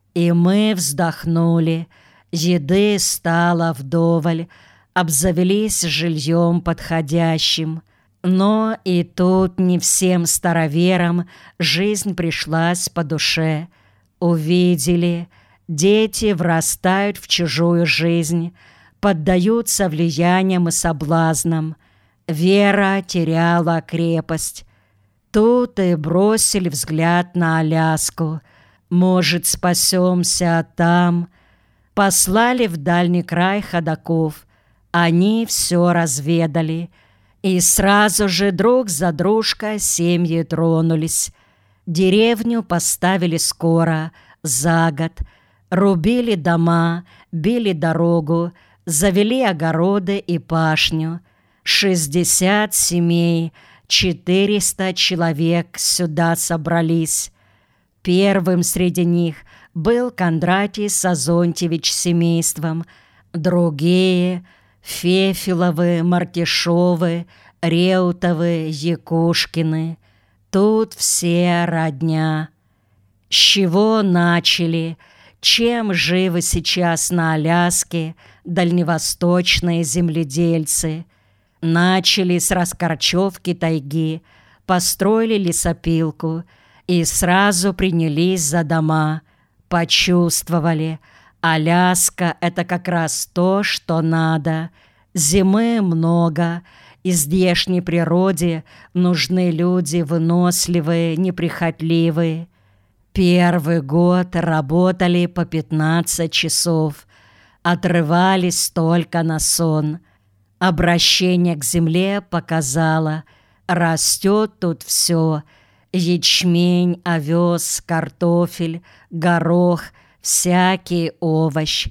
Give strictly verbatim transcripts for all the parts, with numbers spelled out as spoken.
И мы вздохнули. Еды стало вдоволь, обзавелись жильем подходящим. Но и тут не всем староверам жизнь пришлась по душе. Увидели, дети врастают в чужую жизнь, поддаются влияниям и соблазнам. Вера теряла крепость. Тут и бросили взгляд на Аляску. Может, спасемся там. Послали в дальний край ходоков. Они все разведали. И сразу же друг за дружкой семьи тронулись. Деревню поставили скоро, за год. Рубили дома, били дорогу, завели огороды и пашню. Шестьдесят семей, четыреста человек сюда собрались. Первым среди них был Кондратий Сазонтьевич с семейством. Другие — Фефиловы, Мартишовы, Реутовы, Якушкины. Тут все родня. С чего начали? Чем живы сейчас на Аляске дальневосточные земледельцы? Начали с раскорчевки тайги, построили лесопилку и сразу принялись за дома. Почувствовали, Аляска — это как раз то, что надо. Зимы много, и здешней природе нужны люди выносливые, неприхотливые. Первый год работали по пятнадцать часов, отрывались только на сон. Обращение к земле показало, растет тут все: ячмень, овес, картофель, горох, всякий овощ.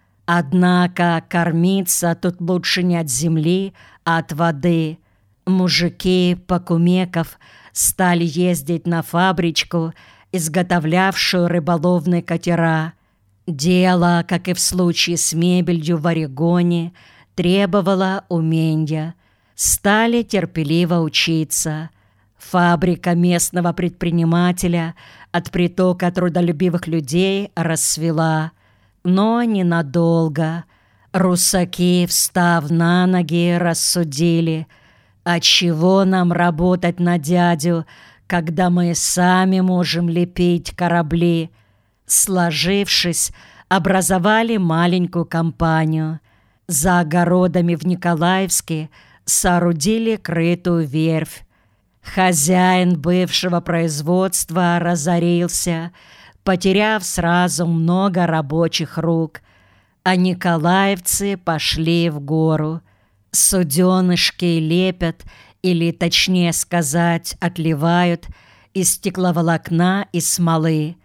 Однако кормиться тут лучше не от земли, а от воды. Мужики Покумеков стали ездить на фабричку, изготовлявшую рыболовные катера. Дело, как и в случае с мебелью в Орегоне, требовало умения. Стали терпеливо учиться. Фабрика местного предпринимателя от притока трудолюбивых людей расцвела. Но ненадолго. Русаки, встав на ноги, рассудили: а чего нам работать на дядю, когда мы сами можем лепить корабли? Сложившись, образовали маленькую компанию. За огородами в Николаевске соорудили крытую верфь. Хозяин бывшего производства разорился, потеряв сразу много рабочих рук, а николаевцы пошли в гору. Суденышки лепят, или, точнее сказать, отливают из стекловолокна и смолы.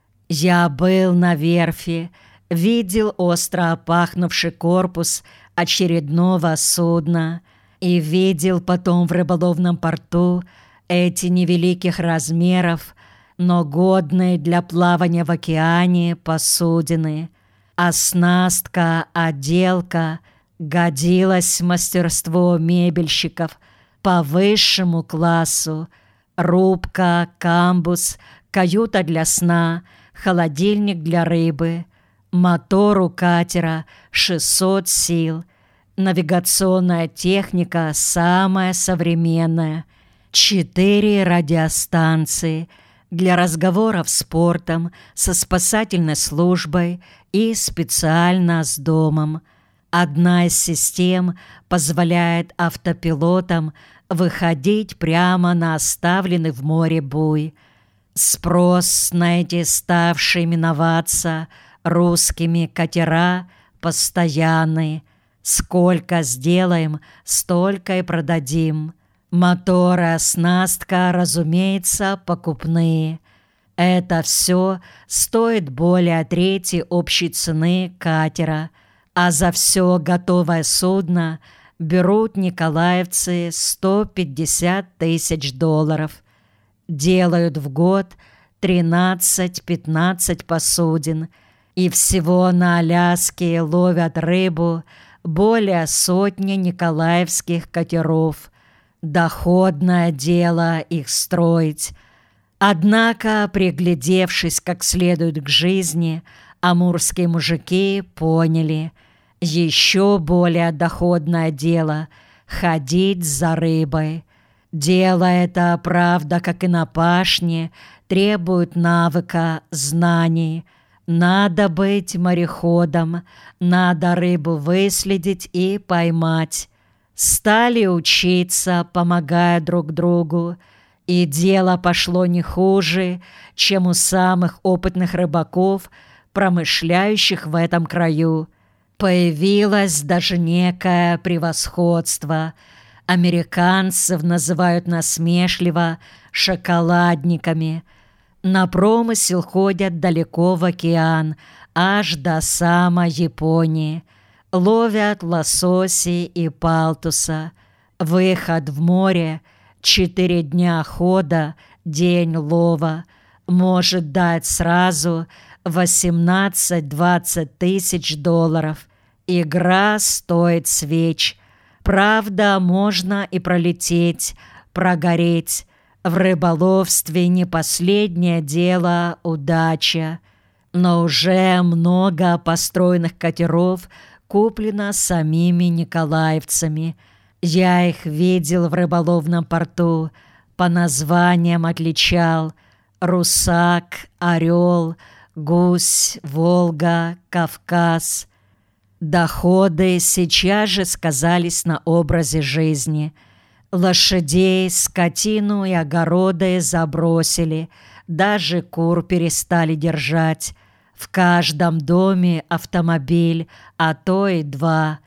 Я был на верфи, видел остро пахнувший корпус очередного судна и видел потом в рыболовном порту эти невеликих размеров, но годные для плавания в океане посудины. Оснастка, отделка годилась мастерство мебельщиков по высшему классу. Рубка, камбуз, каюта для сна, холодильник для рыбы. Мотор у катера шестьсот сил. Навигационная техника самая современная. Четыре радиостанции для разговоров с портом, со спасательной службой и специально с домом. Одна из систем позволяет автопилотам выходить прямо на оставленный в море буй. Спрос на эти ставшие именоваться русскими катера постоянный. Сколько сделаем, столько и продадим. Моторы, оснастка, разумеется, покупные. Это все стоит более трети общей цены катера, а за все готовое судно берут николаевцы сто пятьдесят тысяч долларов. Делают в год тринадцать-пятнадцать посудин, и всего на Аляске ловят рыбу более сотни николаевских катеров. Доходное дело их строить. Однако, приглядевшись как следует к жизни, амурские мужики поняли: еще более доходное дело — ходить за рыбой. Дело это, правда, как и на пашне, требует навыка, знаний. Надо быть мореходом, надо рыбу выследить и поймать. Стали учиться, помогая друг другу, и дело пошло не хуже, чем у самых опытных рыбаков, промышляющих в этом краю. Появилось даже некое превосходство. Американцев называют насмешливо шоколадниками. На промысел ходят далеко в океан, аж до самой Японии. Ловят лососи и палтуса. Выход в море — четыре дня хода, день лова — может дать сразу восемнадцать-двадцать тысяч долларов. Игра стоит свеч. Правда, можно и пролететь, прогореть. В рыболовстве не последнее дело удача. Но уже много построенных катеров куплено самими николаевцами. Я их видел в рыболовном порту, по названиям отличал: «Русак», «Орел», «Гусь», «Волга», «Кавказ». Доходы сейчас же сказались на образе жизни. Лошадей, скотину и огороды забросили, даже кур перестали держать. В каждом доме автомобиль, а то и два.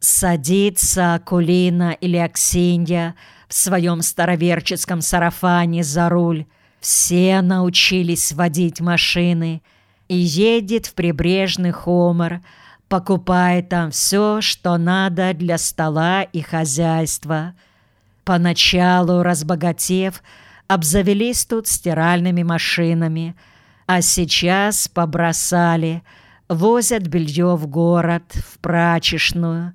Садится Акулина или Аксинья в своем староверческом сарафане за руль. Все научились водить машины, и едет в прибрежный Хомор, покупая там все, что надо для стола и хозяйства. Поначалу, разбогатев, обзавелись тут стиральными машинами, а сейчас побросали, возят белье в город, в прачечную.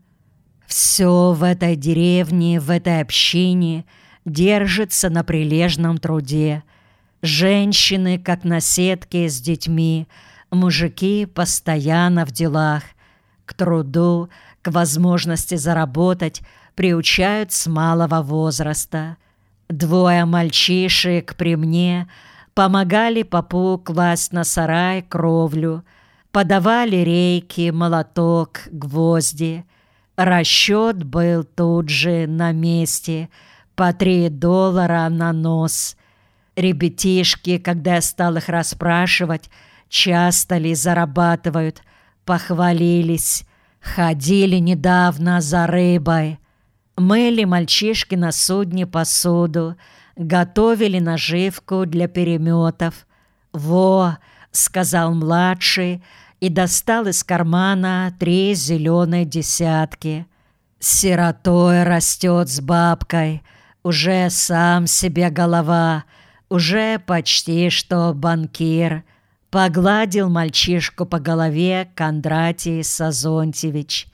Все в этой деревне, в этой общине держится на прилежном труде. Женщины, как на сетке с детьми, мужики постоянно в делах. К труду, к возможности заработать приучают с малого возраста. Двое мальчишек при мне помогали попу класть на сарай кровлю, подавали рейки, молоток, гвозди. Расчет был тут же на месте, по три доллара на нос. Ребятишки, когда я стал их расспрашивать, часто ли зарабатывают, похвалились: ходили недавно за рыбой. Мыли мальчишки на судне посуду, готовили наживку для переметов. «Во!» — сказал младший и достал из кармана три зеленые десятки. «Сиротой растет с бабкой, уже сам себе голова, уже почти что банкир». Погладил мальчишку по голове Кондратий Сазонтьевич.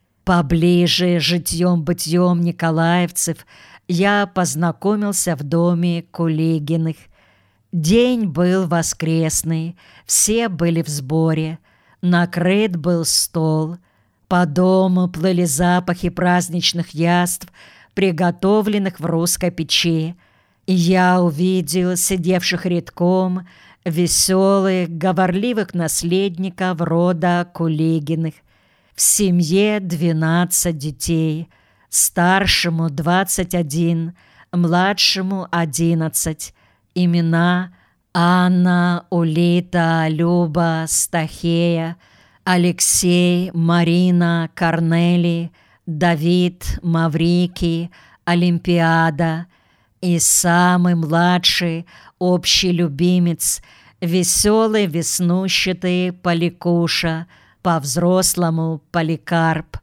Поближе житьем-бытьем николаевцев я познакомился в доме Кулигиных. День был воскресный, все были в сборе, накрыт был стол. По дому плыли запахи праздничных яств, приготовленных в русской печи. И я увидел сидевших рядком веселых, говорливых наследников рода Кулигиных. В семье двенадцать детей, старшему двадцать один, младшему одиннадцать. Имена: Анна, Улита, Люба, Стахея, Алексей, Марина, Корнелий, Давид, Маврикий, Олимпиада. И самый младший, общий любимец, веселый веснущатый Поликуша, по-взрослому Поликарп.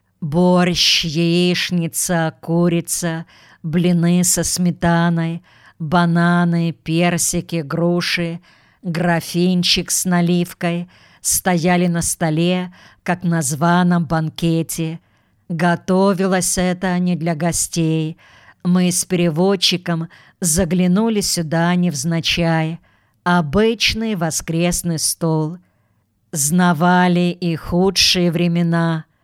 Борщ, яичница, курица, блины со сметаной, бананы, персики, груши, графинчик с наливкой стояли на столе, как на званом банкете. Готовилось это не для гостей. Мы с переводчиком заглянули сюда невзначай, обычный воскресный стол. Знавали и худшие времена,